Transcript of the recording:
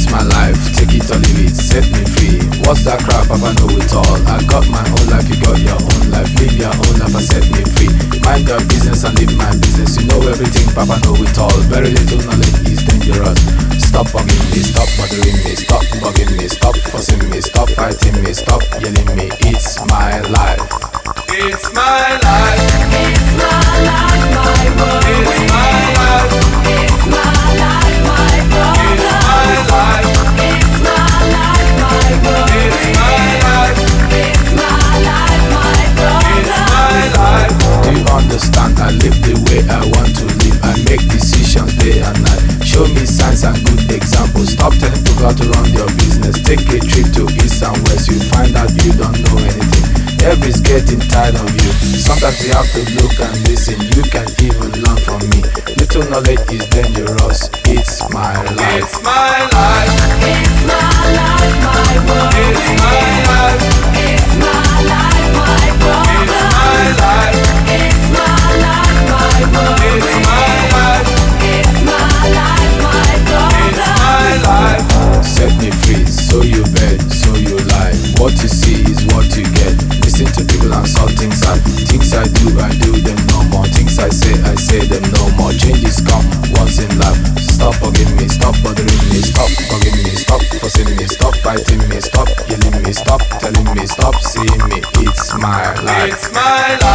It's my life, take it or leave it, set me free. What's that crap, Papa know it all. I got my own life, you got your own life. Live your own life and set me free. Mind your business and live my business. You know everything, Papa know it all. Very little knowledge is dangerous. Stop bugging me, stop bothering me, stop bugging me, stop fussing me, stop fighting me, stop yelling me. It's my life. It's my life. It's my life, my world. It's my life. It's my life, my brother. It's my life. It's my life, my world. It's my life. It's my life, my brother. It's my life. Do you understand? I live the way I want to live. I make decisions day and night. Show me signs and good examples. Stop telling people how to run your business. Take a trip to east and west. You find out you don't know anything. Everybody's getting tired of you. Sometimes you have to look and listen. You can even learn from me. Little knowledge is dangerous. It's my life. It's my life. It's my life, my world. It's my life. It's my life, my brother. It's my life. It's my life, my world. It's my life. It's my life, my It's brother. my life. Set me free, so you bet, so you lie. What you see is what you get. Listen to people and saw things I do them no more. Things I say them no more. Changes come once in life. Stop bugging me, stop bothering me, stop bugging me, stop fussing me, stop fighting me, stop yelling me, stop telling me, stop seeing me. It's my life. It's my life.